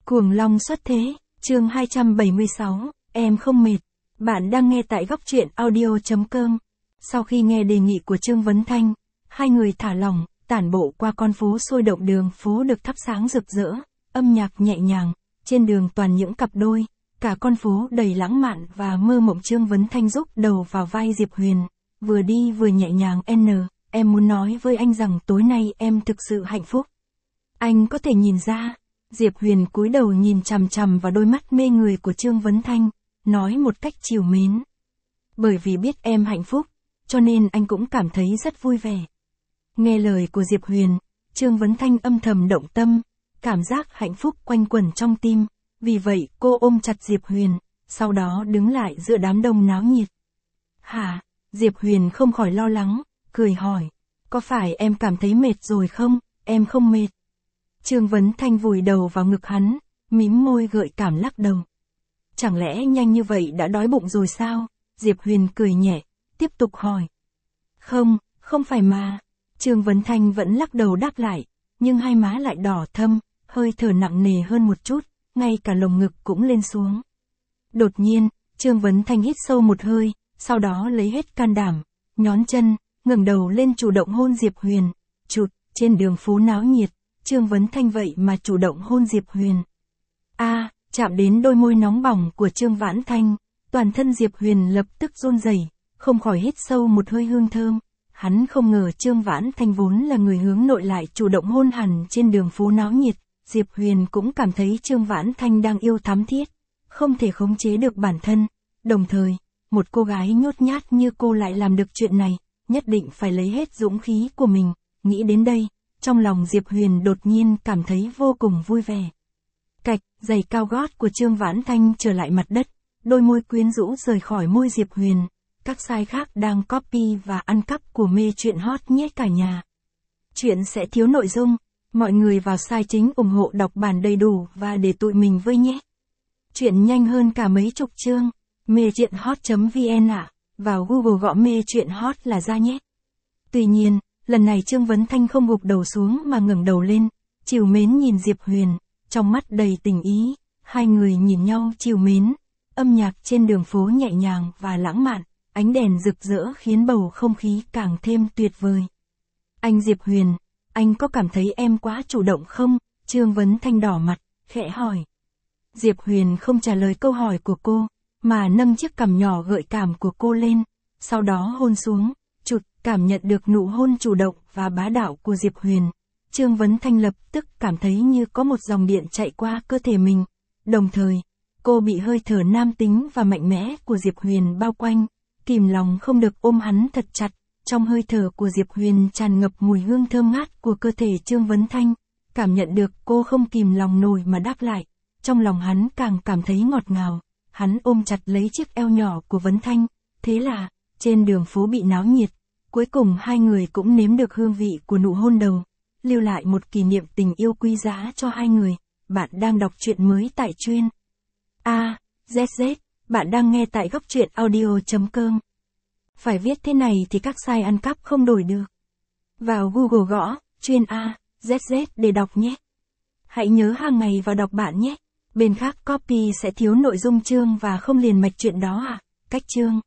Cuồng long xuất thế, chương 276, em không mệt. Bạn đang nghe tại góc truyện audio.com. Sau khi nghe đề nghị của Trương Vấn Thanh, hai người thả lỏng, tản bộ qua con phố sôi động. Đường phố được thắp sáng rực rỡ, âm nhạc nhẹ nhàng, trên đường toàn những cặp đôi, cả con phố đầy lãng mạn và mơ mộng. Trương Vấn Thanh rúc đầu vào vai Diệp Huyền, vừa đi vừa nhẹ nhàng. Em muốn nói với anh rằng tối nay em thực sự hạnh phúc. Anh có thể nhìn ra. Diệp Huyền cúi đầu nhìn chằm chằm vào đôi mắt mê người của Trương Vấn Thanh, nói một cách trìu mến. Bởi vì biết em hạnh phúc, cho nên anh cũng cảm thấy rất vui vẻ. Nghe lời của Diệp Huyền, Trương Vấn Thanh âm thầm động tâm, cảm giác hạnh phúc quanh quẩn trong tim, vì vậy cô ôm chặt Diệp Huyền, sau đó đứng lại giữa đám đông náo nhiệt. Hả? Diệp Huyền không khỏi lo lắng, cười hỏi, có phải em cảm thấy mệt rồi không? Em không mệt. Trương Vấn Thanh vùi đầu vào ngực hắn, mím môi gợi cảm lắc đầu. Chẳng lẽ nhanh như vậy đã đói bụng rồi sao? Diệp Huyền cười nhẹ, tiếp tục hỏi. Không phải mà. Trương Vấn Thanh vẫn lắc đầu đáp lại, nhưng hai má lại đỏ thâm, hơi thở nặng nề hơn một chút, ngay cả lồng ngực cũng lên xuống. Đột nhiên, Trương Vấn Thanh hít sâu một hơi, sau đó lấy hết can đảm, nhón chân, ngẩng đầu lên chủ động hôn Diệp Huyền. Trên đường phố náo nhiệt, Trương Vấn Thanh vậy mà chủ động hôn Diệp Huyền. Chạm đến đôi môi nóng bỏng của Trương Vãn Thanh, toàn thân Diệp Huyền lập tức run rẩy, không khỏi hít sâu một hơi hương thơm. Hắn không ngờ Trương Vãn Thanh vốn là người hướng nội lại chủ động hôn hẳn trên đường phố náo nhiệt. Diệp Huyền cũng cảm thấy Trương Vãn Thanh đang yêu thắm thiết, không thể khống chế được bản thân. Đồng thời, một cô gái nhút nhát như cô lại làm được chuyện này, nhất định phải lấy hết dũng khí của mình. Nghĩ đến đây, trong lòng Diệp Huyền đột nhiên cảm thấy vô cùng vui vẻ. Cạch, giày cao gót của Trương Vãn Thanh trở lại mặt đất, đôi môi quyến rũ rời khỏi môi Diệp Huyền. Các site khác đang copy và ăn cắp của mê chuyện hot nhé cả nhà. Chuyện sẽ thiếu nội dung, mọi người vào site chính ủng hộ đọc bản đầy đủ và để tụi mình với nhé. Chuyện nhanh hơn cả mấy chục chương, mê chuyện hot.vn ạ, vào Google gõ mê chuyện hot là ra nhé. Tuy nhiên, lần này Trương Vấn Thanh không gục đầu xuống mà ngẩng đầu lên, trìu mến nhìn Diệp Huyền, trong mắt đầy tình ý, hai người nhìn nhau trìu mến, âm nhạc trên đường phố nhẹ nhàng và lãng mạn, ánh đèn rực rỡ khiến bầu không khí càng thêm tuyệt vời. Anh Diệp Huyền, anh có cảm thấy em quá chủ động không? Trương Vấn Thanh đỏ mặt, khẽ hỏi. Diệp Huyền không trả lời câu hỏi của cô, mà nâng chiếc cằm nhỏ gợi cảm của cô lên, sau đó hôn xuống. Cảm nhận được nụ hôn chủ động và bá đạo của Diệp Huyền, Trương Vấn Thanh lập tức cảm thấy như có một dòng điện chạy qua cơ thể mình. Đồng thời, cô bị hơi thở nam tính và mạnh mẽ của Diệp Huyền bao quanh, kìm lòng không được ôm hắn thật chặt. Trong hơi thở của Diệp Huyền tràn ngập mùi hương thơm ngát của cơ thể Trương Vấn Thanh, cảm nhận được cô không kìm lòng nổi mà đáp lại. Trong lòng hắn càng cảm thấy ngọt ngào, hắn ôm chặt lấy chiếc eo nhỏ của Vấn Thanh. Thế là, trên đường phố bị náo nhiệt, cuối cùng hai người cũng nếm được hương vị của nụ hôn đầu, lưu lại một kỷ niệm tình yêu quý giá cho hai người. Bạn đang đọc truyện mới tại truyện ZZ, bạn đang nghe tại góc truyện audio.com. Phải viết thế này thì các site ăn cắp không đổi được. Vào Google gõ, truyện ZZ để đọc nhé. Hãy nhớ hàng ngày vào đọc bạn nhé. Bên khác copy sẽ thiếu nội dung chương và không liền mạch chuyện đó Cách chương.